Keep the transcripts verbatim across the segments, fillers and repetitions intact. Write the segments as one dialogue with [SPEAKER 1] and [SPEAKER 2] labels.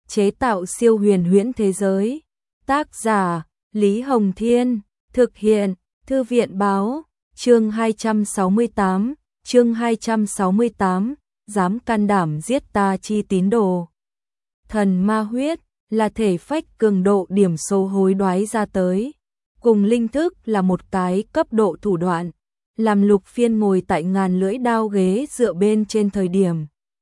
[SPEAKER 1] chế tạo siêu huyền huyễn thế giới. Tác giả Lý Hồng Thiên, thực hiện Thư viện Báo. Chương hai trăm sáu mươi tám, chương hai trăm sáu mươi tám, dám can đảm giết ta chi tín đồ. Thần ma huyết là thể phách cường độ điểm số hối đoái ra tới, cùng linh thức là một cái cấp độ thủ đoạn, làm Lục Phiên ngồi tại ngàn lưỡi đao ghế dựa bên trên thời điểm.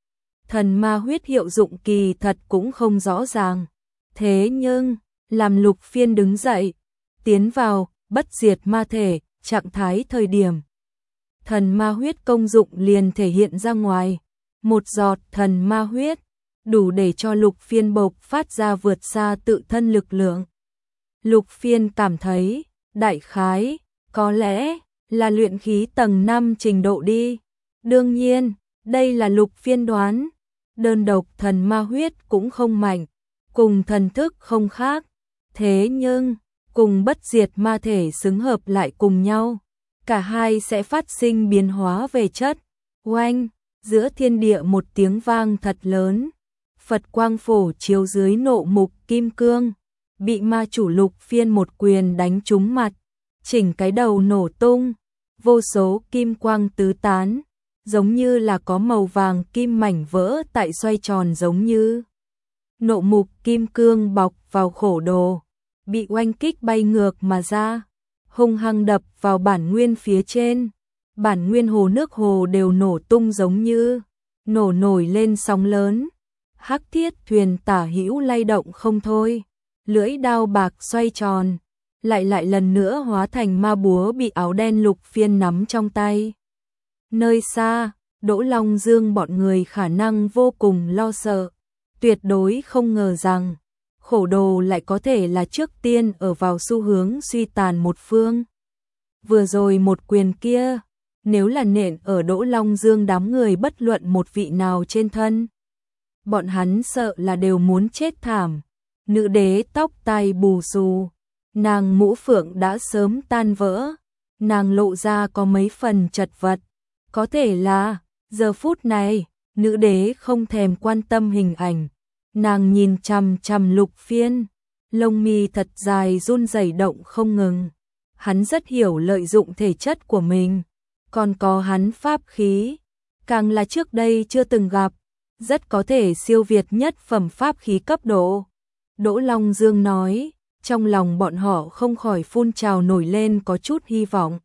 [SPEAKER 1] Thần ma huyết hiệu dụng kỳ thật cũng không rõ ràng, thế nhưng, làm Lục Phiên đứng dậy, tiến vào bất diệt ma thể, trạng thái thời điểm. Thần ma huyết công dụng liền thể hiện ra ngoài, một giọt thần ma huyết, đủ để cho Lục Phiên bộc phát ra vượt xa tự thân lực lượng. Lục Phiên cảm thấy, đại khái, có lẽ là luyện khí tầng năm trình độ đi. Đương nhiên, đây là Lục Phiên đoán, đơn độc thần ma huyết cũng không mạnh, cùng thần thức không khác. Thế nhưng, cùng bất diệt ma thể xứng hợp lại cùng nhau, cả hai sẽ phát sinh biến hóa về chất. Oanh, giữa thiên địa một tiếng vang thật lớn, Phật quang phổ chiếu dưới nộ mục kim cương, bị ma chủ Lục Phiên một quyền đánh trúng mặt, chỉnh cái đầu nổ tung, vô số kim quang tứ tán, giống như là có màu vàng kim mảnh vỡ tại xoay tròn giống như. Nộ mục kim cương bọc vào khổ đồ, bị oanh kích bay ngược mà ra, hung hăng đập vào bản nguyên phía trên. Bản nguyên hồ nước hồ đều nổ tung giống như nổ nổi lên sóng lớn. Hắc thiết thuyền tả hữu lay động không thôi, lưỡi đao bạc xoay tròn, lại lại lần nữa hóa thành ma búa bị áo đen Lục Phiên nắm trong tay. Nơi xa, Đỗ Long Dương bọn người khả năng vô cùng lo sợ, tuyệt đối không ngờ rằng khổ đồ lại có thể là trước tiên ở vào xu hướng suy tàn một phương. Vừa rồi một quyền kia, nếu là nện ở Đỗ Long Dương đám người bất luận một vị nào trên thân, bọn hắn sợ là đều muốn chết thảm. Nữ đế tóc tai bù xù, nàng mũ phượng đã sớm tan vỡ, nàng lộ ra có mấy phần chật vật. Có thể là, giờ phút này, nữ đế không thèm quan tâm hình ảnh, nàng nhìn chằm chằm Lục Phiên, lông mi thật dài run rẩy động không ngừng. Hắn rất hiểu lợi dụng thể chất của mình, còn có hắn pháp khí, càng là trước đây chưa từng gặp, rất có thể siêu việt nhất phẩm pháp khí cấp độ. Đỗ Long Dương nói, trong lòng bọn họ không khỏi phun trào nổi lên có chút hy vọng.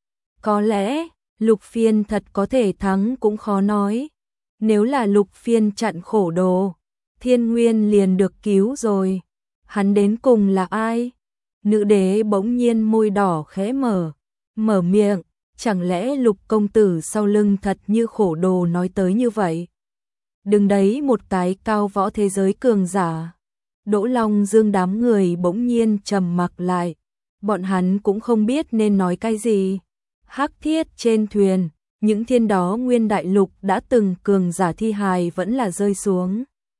[SPEAKER 1] Có lẽ, Lục Phiên thật có thể thắng cũng khó nói. Nếu là Lục Phiên chặn khổ đồ, Thiên Nguyên liền được cứu rồi. Hắn đến cùng là ai? Nữ đế bỗng nhiên môi đỏ khẽ mở, mở miệng, chẳng lẽ Lục công tử sau lưng thật như khổ đồ nói tới như vậy? Đừng đấy một cái cao võ thế giới cường giả. Đỗ Long Dương đám người bỗng nhiên trầm mặc lại, bọn hắn cũng không biết nên nói cái gì. Hắc thiết trên thuyền, những thiên đó nguyên đại lục đã từng cường giả thi hài vẫn là rơi xuống.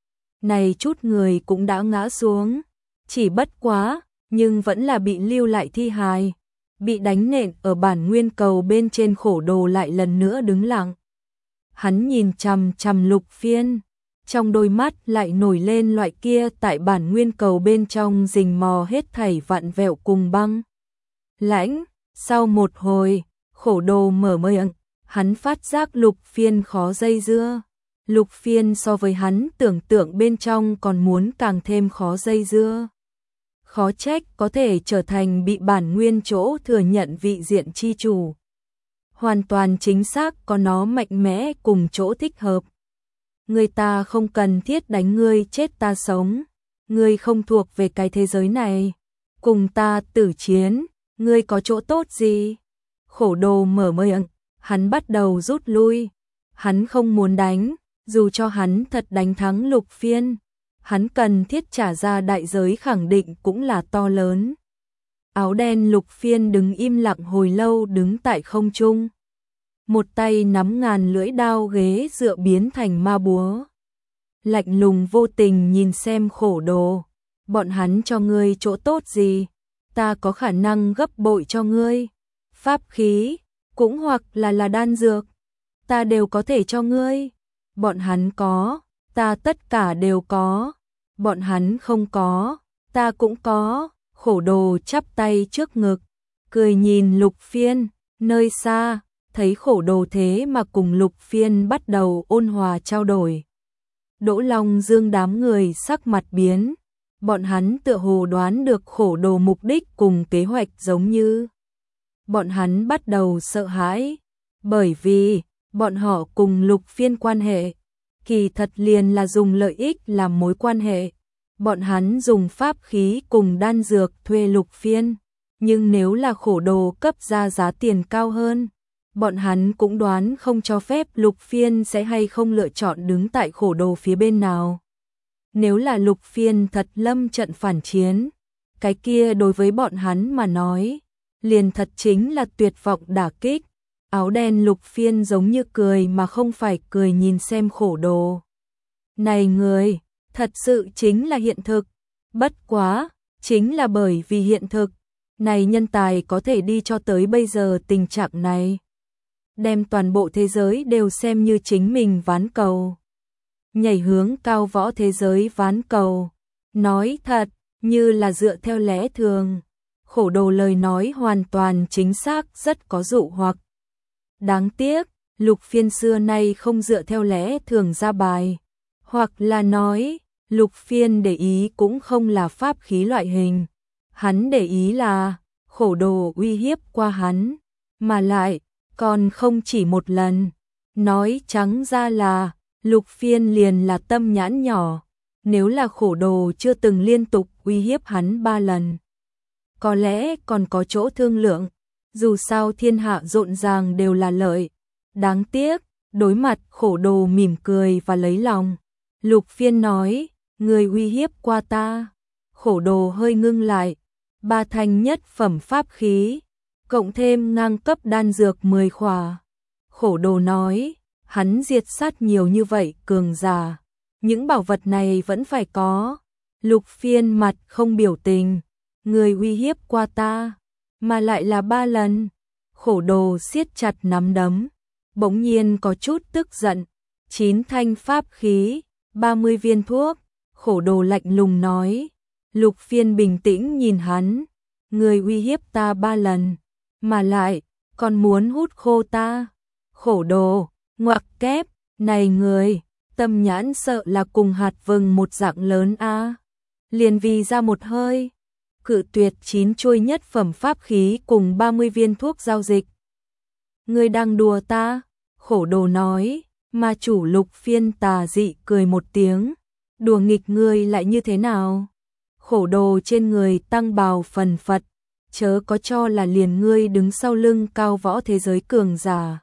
[SPEAKER 1] Này chút người cũng đã ngã xuống, chỉ bất quá, nhưng vẫn là bị lưu lại thi hài, bị đánh nện ở bản nguyên cầu bên trên khổ đồ lại lần nữa đứng lặng. Hắn nhìn chằm chằm Lục Phiên, trong đôi mắt lại nổi lên loại kia tại bản nguyên cầu bên trong rình mò hết thảy vặn vẹo cùng băng. Lãnh, sau một hồi, khổ đồ mở miệng, hắn phát giác Lục Phiên khó dây dưa. Lục Phiên so với hắn tưởng tượng bên trong còn muốn càng thêm khó dây dưa. Khó trách có thể trở thành bị bản nguyên chỗ thừa nhận vị diện chi chủ. Hoàn toàn chính xác có nó mạnh mẽ cùng chỗ thích hợp. Người ta không cần thiết đánh ngươi chết ta sống. Ngươi không thuộc về cái thế giới này. Cùng ta tử chiến, ngươi có chỗ tốt gì? Khổ đồ mở miệng, hắn bắt đầu rút lui. Hắn không muốn đánh, dù cho hắn thật đánh thắng Lục Phiên. Hắn cần thiết trả ra đại giới khẳng định cũng là to lớn. Áo đen Lục Phiên đứng im lặng hồi lâu đứng tại không trung. Một tay nắm ngàn lưỡi đao ghế dựa biến thành ma búa. Lạnh lùng vô tình nhìn xem khổ đồ. Bọn hắn cho ngươi chỗ tốt gì? Ta có khả năng gấp bội cho ngươi. Pháp khí, cũng hoặc là là đan dược. Ta đều có thể cho ngươi. Bọn hắn có, ta tất cả đều có. bọn hắn không có, ta cũng có, khổ đồ chắp tay trước ngực, cười nhìn Lục Phiên, nơi xa, thấy khổ đồ thế mà cùng Lục Phiên bắt đầu ôn hòa trao đổi. Đỗ Long Dương đám người sắc mặt biến, bọn hắn tựa hồ đoán được khổ đồ mục đích cùng kế hoạch giống như. Bọn hắn bắt đầu sợ hãi, bởi vì bọn họ cùng Lục Phiên quan hệ, kỳ thật liền là dùng lợi ích làm mối quan hệ. Bọn hắn dùng pháp khí cùng đan dược thuê Lục Phiên, nhưng nếu là khổ đồ cấp ra giá tiền cao hơn, bọn hắn cũng đoán không cho phép Lục Phiên sẽ hay không lựa chọn đứng tại khổ đồ phía bên nào. Nếu là Lục Phiên thật lâm trận phản chiến, cái kia đối với bọn hắn mà nói, liền thật chính là tuyệt vọng đả kích. Áo đen Lục Phiên giống như cười mà không phải cười nhìn xem khổ đồ. Này người, thật sự chính là hiện thực, bất quá, chính là bởi vì hiện thực, này nhân tài có thể đi cho tới bây giờ tình trạng này. Đem toàn bộ thế giới đều xem như chính mình ván cầu. Nhảy hướng cao võ thế giới ván cầu. Nói thật, như là dựa theo lẽ thường. Khổ đồ lời nói hoàn toàn chính xác, rất có dụ hoặc. Đáng tiếc, Lục Phiên xưa nay không dựa theo lẽ thường ra bài. Hoặc là nói, Lục Phiên để ý cũng không là pháp khí loại hình. Hắn để ý là khổ đồ uy hiếp qua hắn, mà lại còn không chỉ một lần. Nói trắng ra là Lục Phiên liền là tâm nhãn nhỏ, nếu là khổ đồ chưa từng liên tục uy hiếp hắn ba lần, có lẽ còn có chỗ thương lượng, dù sao thiên hạ rộn ràng đều là lợi. Đáng tiếc, đối mặt khổ đồ mỉm cười và lấy lòng, Lục Phiên nói, người uy hiếp qua ta. Khổ đồ hơi ngưng lại, ba thanh nhất phẩm pháp khí, cộng thêm ngang cấp đan dược mười khỏa. Khổ đồ nói, hắn diệt sát nhiều như vậy cường giả, những bảo vật này vẫn phải có. Lục Phiên mặt không biểu tình, người uy hiếp qua ta, mà lại là ba lần. Khổ đồ siết chặt nắm đấm, bỗng nhiên có chút tức giận. Chín thanh pháp khí, ba mươi viên thuốc. Khổ đồ lạnh lùng nói. Lục Phiên bình tĩnh nhìn hắn, người uy hiếp ta ba lần, mà lại còn muốn hút khô ta. Khổ đồ, ngoặc kép, này người, tâm nhãn sợ là cùng hạt vừng một dạng lớn a. Liền vì ra một hơi, cự tuyệt chín chuôi nhất phẩm pháp khí cùng ba mươi viên thuốc giao dịch. Ngươi đang đùa ta? Khổ đồ nói, mà chủ Lục Phiên tà dị cười một tiếng, đùa nghịch ngươi lại như thế nào? Khổ đồ trên người tăng bào phần phật, chớ có cho là liền ngươi đứng sau lưng cao võ thế giới cường giả.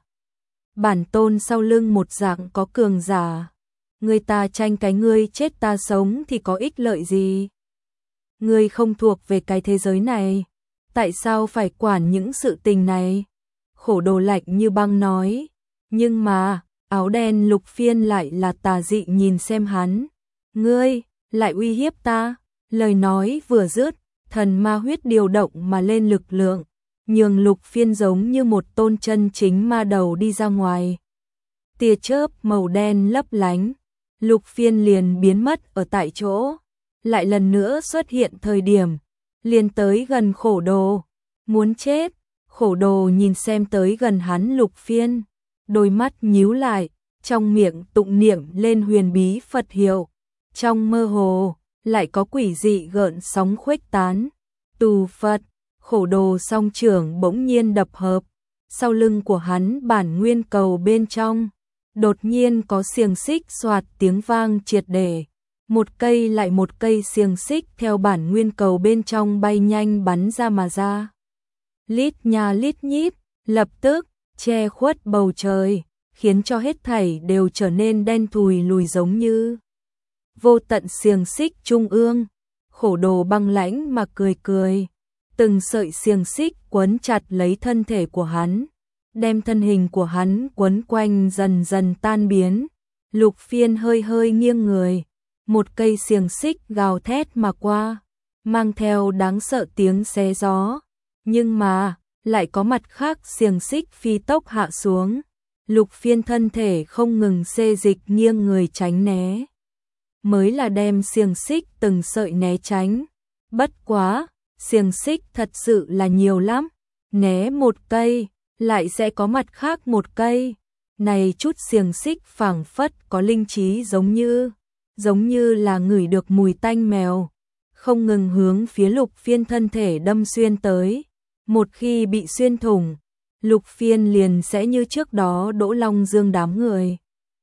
[SPEAKER 1] Bản tôn sau lưng một dạng có cường giả, người ta tranh cái ngươi chết ta sống thì có ích lợi gì? Ngươi không thuộc về cái thế giới này, tại sao phải quản những sự tình này? Khổ đồ lạnh như băng nói, nhưng mà, áo đen Lục Phiên lại là tà dị nhìn xem hắn. Ngươi, lại uy hiếp ta? Lời nói vừa dứt, thần ma huyết điều động mà lên lực lượng, nhường Lục Phiên giống như một tôn chân chính ma đầu đi ra ngoài. Tia chớp màu đen lấp lánh, Lục Phiên liền biến mất ở tại chỗ, lại lần nữa xuất hiện thời điểm, liền tới gần khổ đồ. Muốn chết, khổ đồ nhìn xem tới gần hắn Lục Phiên, đôi mắt nhíu lại, trong miệng tụng niệm lên huyền bí Phật hiệu, trong mơ hồ lại có quỷ dị gợn sóng khuếch tán. Tù Phật, khổ đồ song trưởng bỗng nhiên đập hợp, sau lưng của hắn bản nguyên cầu bên trong, đột nhiên có xiềng xích xoạt tiếng vang triệt để, một cây lại một cây xiềng xích theo bản nguyên cầu bên trong bay nhanh bắn ra mà ra. Lít nha lít nhít, lập tức che khuất bầu trời, khiến cho hết thảy đều trở nên đen thùi lùi giống như vô tận xiềng xích trung ương. Khổ đồ băng lãnh mà cười cười, từng sợi xiềng xích quấn chặt lấy thân thể của hắn, đem thân hình của hắn quấn quanh dần dần tan biến. Lục Phiên hơi hơi nghiêng người, một cây xiềng xích gào thét mà qua, mang theo đáng sợ tiếng xé gió, nhưng mà lại có mặt khác xiềng xích phi tốc hạ xuống. Lục Phiên thân thể không ngừng xê dịch nghiêng người tránh né. mới là đem xiềng xích từng sợi né tránh. Bất quá, xiềng xích thật sự là nhiều lắm, né một cây, lại sẽ có mặt khác một cây. Này chút xiềng xích phảng phất có linh trí giống như, giống như là ngửi được mùi tanh mèo, không ngừng hướng phía Lục Phiên thân thể đâm xuyên tới. Một khi bị xuyên thủng, Lục Phiên liền sẽ như trước đó Đỗ Long Dương đám người.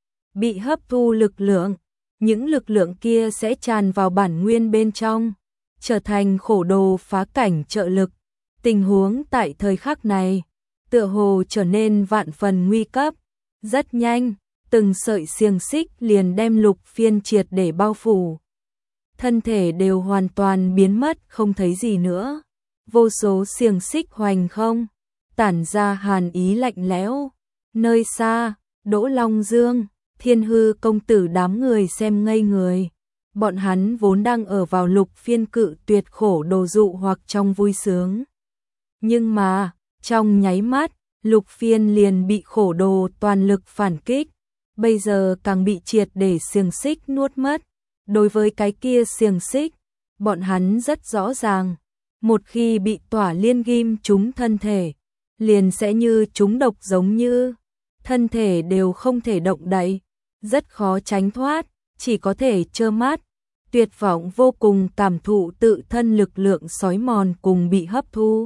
[SPEAKER 1] Bị hấp thu lực lượng, những lực lượng kia sẽ tràn vào bản nguyên bên trong, trở thành khổ đồ phá cảnh trợ lực. Tình huống tại thời khắc này, tựa hồ trở nên vạn phần nguy cấp. Rất nhanh, từng sợi xiềng xích liền đem Lục Phiên triệt để bao phủ. Thân thể đều hoàn toàn biến mất không thấy gì nữa. Vô số xiềng xích hoành không, tản ra hàn ý lạnh lẽo. Nơi xa, Đỗ Long Dương, Thiên Hư công tử đám người xem ngây người. Bọn hắn vốn đang ở vào Lục Phiên cự tuyệt khổ đồ dụ hoặc trong vui sướng. Nhưng mà, trong nháy mắt, Lục Phiên liền bị khổ đồ toàn lực phản kích. Bây giờ càng bị triệt để xiềng xích nuốt mất. Đối với cái kia xiềng xích, bọn hắn rất rõ ràng. Một khi bị tỏa liên ghim trúng thân thể, liền sẽ như trúng độc giống như. Thân thể đều không thể động đậy, rất khó tránh thoát, chỉ có thể trơ mắt. Tuyệt vọng vô cùng cảm thụ tự thân lực lượng xói mòn cùng bị hấp thu.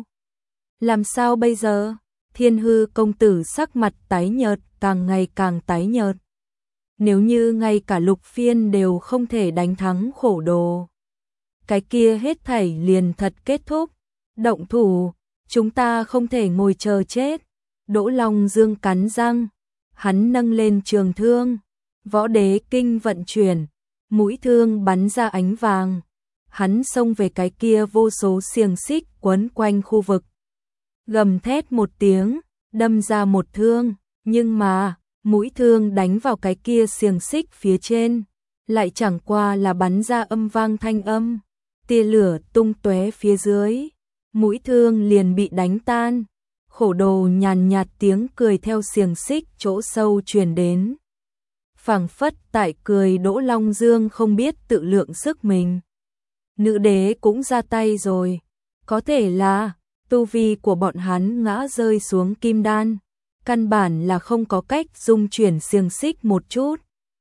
[SPEAKER 1] Làm sao bây giờ? Thiên Hư công tử sắc mặt tái nhợt, càng ngày càng tái nhợt. Nếu như ngay cả Lục Phiên đều không thể đánh thắng khổ đồ, cái kia hết thảy liền thật kết thúc. Động thủ, chúng ta không thể ngồi chờ chết. Đỗ Long Dương cắn răng, hắn nâng lên trường thương, võ đế kinh vận chuyển, mũi thương bắn ra ánh vàng. Hắn xông về cái kia vô số xiềng xích quấn quanh khu vực. Gầm thét một tiếng, đâm ra một thương, nhưng mà, mũi thương đánh vào cái kia xiềng xích phía trên, lại chẳng qua là bắn ra âm vang thanh âm, tia lửa tung tóe phía dưới, mũi thương liền bị đánh tan. Khổ đồ nhàn nhạt tiếng cười theo xiềng xích chỗ sâu truyền đến. Phảng phất tại cười Đỗ Long Dương không biết tự lượng sức mình. Nữ đế cũng ra tay rồi, có thể là tu vi của bọn hắn ngã rơi xuống kim đan, căn bản là không có cách dung chuyển xiềng xích một chút.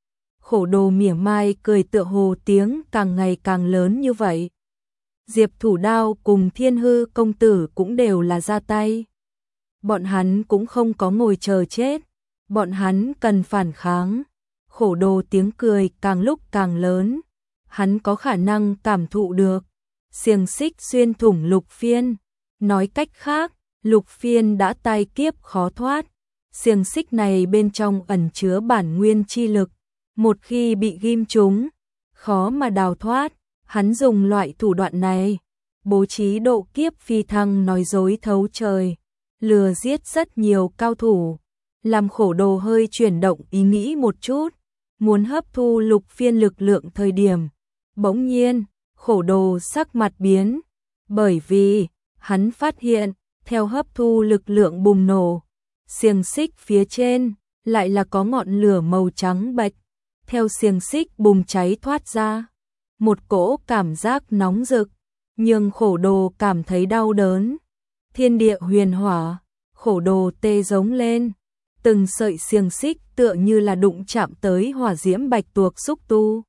[SPEAKER 1] Khổ đồ mỉa mai cười tựa hồ tiếng càng ngày càng lớn như vậy. Diệp Thủ Đao cùng Thiên Hư công tử cũng đều là ra tay. Bọn hắn cũng không có ngồi chờ chết, bọn hắn cần phản kháng. Khổ đồ tiếng cười càng lúc càng lớn, hắn có khả năng cảm thụ được xiềng xích xuyên thủng Lục Phiên. Nói cách khác, Lục Phiên đã tai kiếp khó thoát. Xiềng xích này bên trong ẩn chứa bản nguyên chi lực, một khi bị ghim trúng, khó mà đào thoát. Hắn dùng loại thủ đoạn này, bố trí độ kiếp phi thăng nói dối thấu trời, lừa giết rất nhiều cao thủ, làm khổ đồ hơi chuyển động ý nghĩ một chút, muốn hấp thu Lục Phiên lực lượng thời điểm. Bỗng nhiên, khổ đồ sắc mặt biến, bởi vì hắn phát hiện, theo hấp thu lực lượng bùng nổ, xiềng xích phía trên lại là có ngọn lửa màu trắng bạch, theo xiềng xích bùng cháy thoát ra, một cỗ cảm giác nóng rực, nhưng khổ đồ cảm thấy đau đớn. Thiên địa huyền hỏa, khổ đồ tê giống lên, từng sợi xiềng xích tựa như là đụng chạm tới hỏa diễm bạch tuộc xúc tu,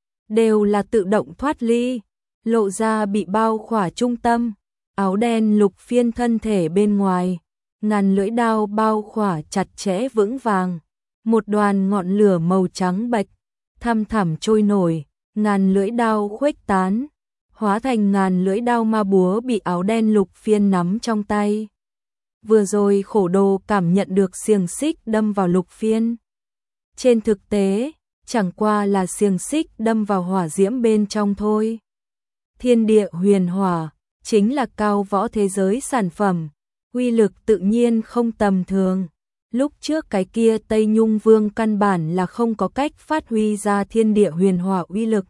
[SPEAKER 1] đều là tự động thoát ly, lộ ra bị bao khỏa trung tâm. Áo đen Lục Phiên thân thể bên ngoài, ngàn lưỡi đao bao khỏa chặt chẽ vững vàng, một đoàn ngọn lửa màu trắng bạch, thăm thẳm trôi nổi, ngàn lưỡi đao khuếch tán, hóa thành ngàn lưỡi đao ma búa bị áo đen Lục Phiên nắm trong tay. Vừa rồi khổ đồ cảm nhận được xiềng xích đâm vào Lục Phiên. Trên thực tế, chẳng qua là xiềng xích đâm vào hỏa diễm bên trong thôi. Thiên địa huyền hỏa chính là cao võ thế giới sản phẩm, uy lực tự nhiên không tầm thường. Lúc trước cái kia Tây Nhung Vương căn bản là không có cách phát huy ra thiên địa huyền hỏa uy lực,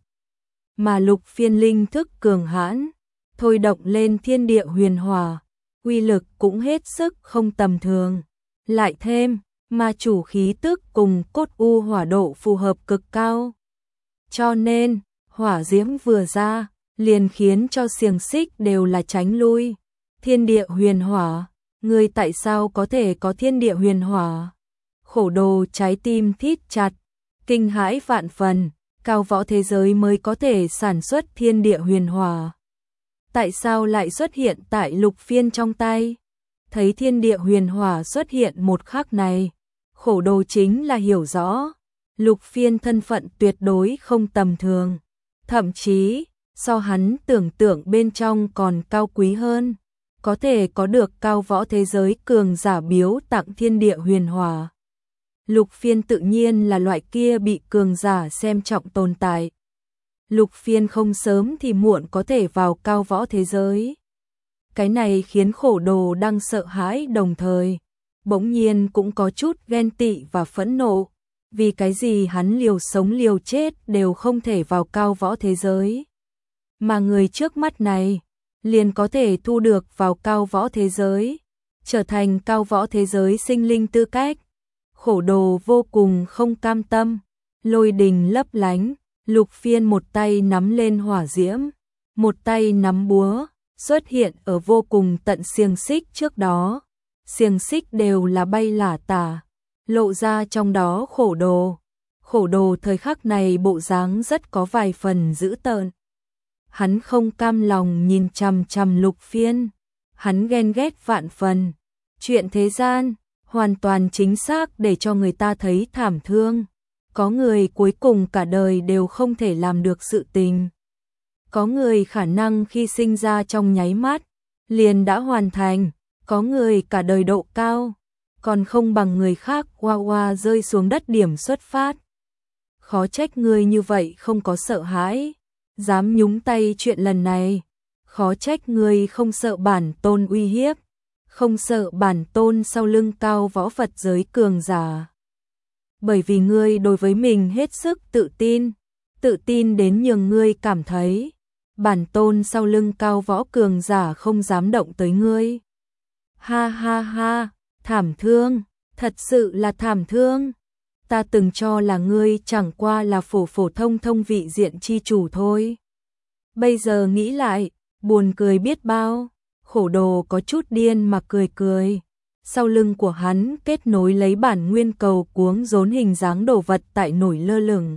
[SPEAKER 1] mà Lục Phiên linh thức cường hãn, thôi động lên thiên địa huyền hỏa, uy lực cũng hết sức không tầm thường. Lại thêm, ma chủ khí tức cùng cốt u hỏa độ phù hợp cực cao. Cho nên, hỏa diễm vừa ra, liền khiến cho xiềng xích đều là tránh lui. Thiên địa huyền hỏa, ngươi tại sao có thể có thiên địa huyền hỏa? Khổ đồ trái tim thít chặt, kinh hãi vạn phần, cao võ thế giới mới có thể sản xuất thiên địa huyền hỏa. Tại sao lại xuất hiện tại Lục Phiên trong tay? Thấy thiên địa huyền hỏa xuất hiện một khắc này, khổ đồ chính là hiểu rõ, Lục Phiên thân phận tuyệt đối không tầm thường, thậm chí so hắn tưởng tượng bên trong còn cao quý hơn, có thể có được cao võ thế giới cường giả biếu tặng thiên địa huyền hỏa. Lục Phiên tự nhiên là loại kia bị cường giả xem trọng tồn tại. Lục Phiên không sớm thì muộn có thể vào cao võ thế giới. Cái này khiến khổ đồ đang sợ hãi đồng thời, bỗng nhiên cũng có chút ghen tị và phẫn nộ, vì cái gì hắn liều sống liều chết đều không thể vào cao võ thế giới. Mà người trước mắt này, liền có thể thu được vào cao võ thế giới, trở thành cao võ thế giới sinh linh tư cách. Khổ đồ vô cùng không cam tâm, lôi đình lấp lánh, Lục Phiên một tay nắm lên hỏa diễm, một tay nắm búa, xuất hiện ở vô cùng tận xiềng xích trước đó. Xiềng xích đều là bay lả tả, lộ ra trong đó khổ đồ. Khổ đồ thời khắc này bộ dáng rất có vài phần dữ tợn. Hắn không cam lòng nhìn chằm chằm Lục Phiên, hắn ghen ghét vạn phần. Chuyện thế gian, hoàn toàn chính xác để cho người ta thấy thảm thương. Có người cuối cùng cả đời đều không thể làm được sự tình. Có người khả năng khi sinh ra trong nháy mắt, liền đã hoàn thành. Có người cả đời độ cao, còn không bằng người khác hoa hoa rơi xuống đất điểm xuất phát. Khó trách người như vậy không có sợ hãi, dám nhúng tay chuyện lần này. Khó trách người không sợ bản tôn uy hiếp, không sợ bản tôn sau lưng cao võ Phật giới cường giả. Bởi vì ngươi đối với mình hết sức tự tin, tự tin đến nhường ngươi cảm thấy bản tôn sau lưng cao võ cường giả không dám động tới ngươi. Ha ha ha, thảm thương, thật sự là thảm thương. Ta từng cho là ngươi chẳng qua là phổ phổ thông thông vị diện chi chủ thôi. Bây giờ nghĩ lại, buồn cười biết bao. Khổ đồ có chút điên mà cười cười. Sau lưng của hắn kết nối lấy bản nguyên cầu cuống rốn hình dáng đồ vật tại nổi lơ lửng.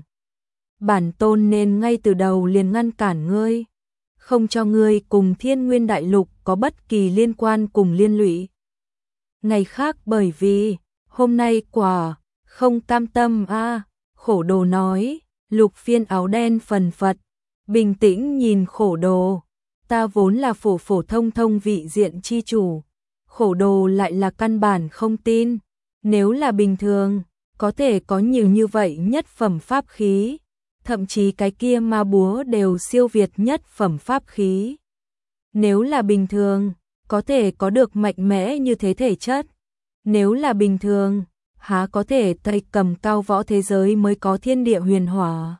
[SPEAKER 1] Bản tôn nên ngay từ đầu liền ngăn cản ngươi, không cho ngươi cùng Thiên Nguyên Đại Lục có bất kỳ liên quan cùng liên lụy. Ngày khác bởi vì, hôm nay quả, không cam tâm a à, khổ đồ nói. Lục Phiên áo đen phần phật, bình tĩnh nhìn khổ đồ. Ta vốn là phổ phổ thông thông vị diện chi chủ. Khổ đồ lại là căn bản không tin. Nếu là bình thường, có thể có nhiều như vậy nhất phẩm pháp khí. Thậm chí cái kia ma búa đều siêu việt nhất phẩm pháp khí. Nếu là bình thường, có thể có được mạnh mẽ như thế thể chất. Nếu là bình thường, há có thể tay cầm cao võ thế giới mới có thiên địa huyền hỏa.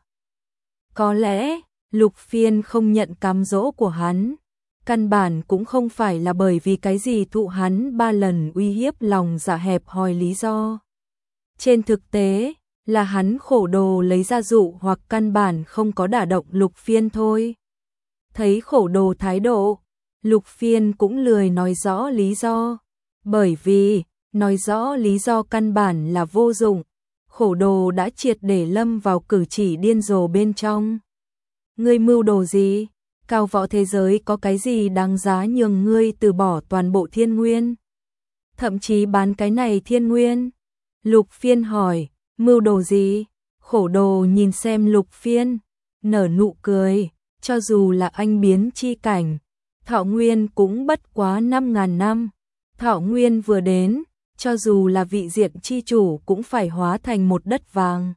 [SPEAKER 1] Có lẽ, Lục Phiên không nhận cám dỗ của hắn. Căn bản cũng không phải là bởi vì cái gì thụ hắn ba lần uy hiếp lòng dạ hẹp hòi lý do. Trên thực tế, là hắn khổ đồ lấy ra dụ hoặc căn bản không có đả động Lục Phiên thôi. Thấy khổ đồ thái độ, Lục Phiên cũng lười nói rõ lý do. Bởi vì, nói rõ lý do căn bản là vô dụng. Khổ đồ đã triệt để lâm vào cử chỉ điên rồ bên trong. Ngươi mưu đồ gì? Cao võ thế giới có cái gì đáng giá nhường ngươi từ bỏ toàn bộ thiên nguyên? Thậm chí bán cái này thiên nguyên? Lục Phiên hỏi, mưu đồ gì? Khổ đồ nhìn xem Lục Phiên, nở nụ cười, cho dù là anh biến chi cảnh, thọ nguyên cũng bất quá năm ngàn năm. Thọ nguyên vừa đến, cho dù là vị diện chi chủ cũng phải hóa thành một đất vàng.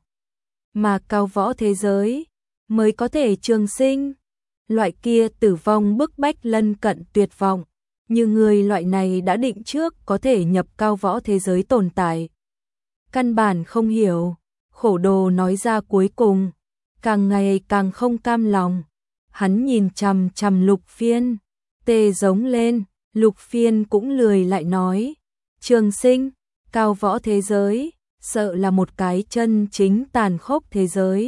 [SPEAKER 1] Mà cao võ thế giới mới có thể trường sinh. Loại kia tử vong bức bách lân cận tuyệt vọng, như người loại này đã định trước có thể nhập cao võ thế giới tồn tại. Căn bản không hiểu, khổ đồ nói ra cuối cùng, càng ngày càng không cam lòng. Hắn nhìn chằm chằm Lục Phiên, tê giống lên. Lục Phiên cũng lười lại nói, trường sinh, cao võ thế giới, sợ là một cái chân chính tàn khốc thế giới.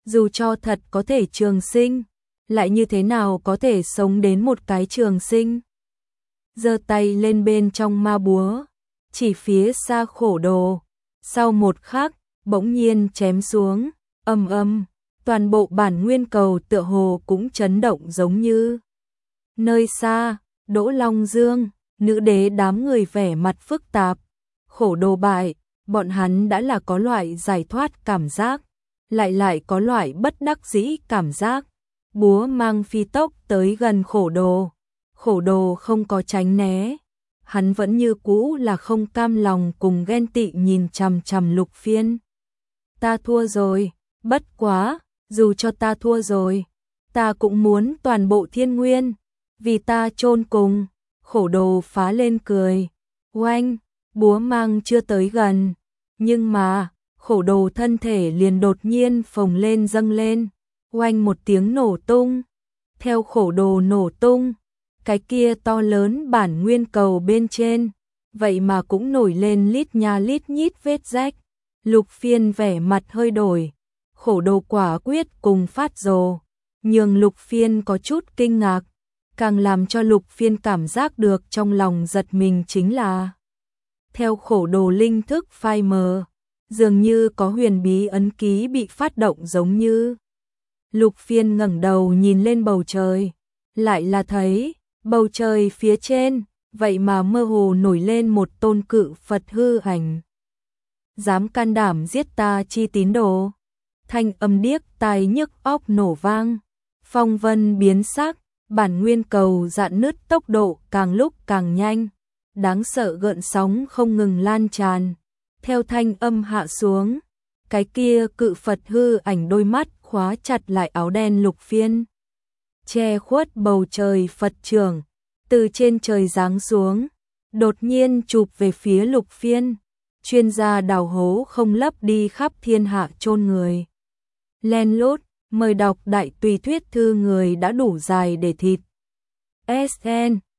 [SPEAKER 1] Dù cho thật có thể trường sinh, lại như thế nào có thể sống đến một cái trường sinh. Giơ tay lên bên trong ma búa, chỉ phía xa khổ đồ. Sau một khắc, bỗng nhiên chém xuống, ầm ầm, toàn bộ bản nguyên cầu tựa hồ cũng chấn động giống như. Nơi xa, Đỗ Long Dương, nữ đế đám người vẻ mặt phức tạp, khổ đồ bại, bọn hắn đã là có loại giải thoát cảm giác, lại lại có loại bất đắc dĩ cảm giác. Búa mang phi tốc tới gần khổ đồ, khổ đồ không có tránh né, hắn vẫn như cũ là không cam lòng cùng ghen tị nhìn chằm chằm Lục Phiên. Ta thua rồi, bất quá, dù cho ta thua rồi, ta cũng muốn toàn bộ thiên nguyên, vì ta chôn cùng. Khổ đồ phá lên cười, oanh, búa mang chưa tới gần, nhưng mà, khổ đồ thân thể liền đột nhiên phồng lên dâng lên, oanh một tiếng nổ tung. Theo khổ đồ nổ tung, cái kia to lớn bản nguyên cầu bên trên, vậy mà cũng nổi lên lít nha lít nhít vết rách. Lục Phiên vẻ mặt hơi đổi, khổ đồ quả quyết cùng phát rồ, nhường Lục Phiên có chút kinh ngạc, càng làm cho Lục Phiên cảm giác được trong lòng giật mình chính là theo khổ đồ linh thức phai mờ, dường như có huyền bí ấn ký bị phát động giống như. Lục Phiên ngẩng đầu nhìn lên bầu trời, lại là thấy bầu trời phía trên, vậy mà mơ hồ nổi lên một tôn cự Phật hư ảnh. Dám can đảm giết ta chi tín đồ, thanh âm điếc tai nhức óc nổ vang, phong vân biến sắc, bản nguyên cầu rạn nứt tốc độ càng lúc càng nhanh, đáng sợ gợn sóng không ngừng lan tràn. Theo thanh âm hạ xuống, cái kia cự Phật hư ảnh đôi mắt khóa chặt lại áo đen Lục Phiên, che khuất bầu trời Phật trưởng, từ trên trời giáng xuống, đột nhiên chụp về phía Lục Phiên. Chuyên gia đào hố không lấp đi khắp thiên hạ chôn người. Len lút, mời đọc đại tùy thuyết thư người đã đủ dài để thịt. ét en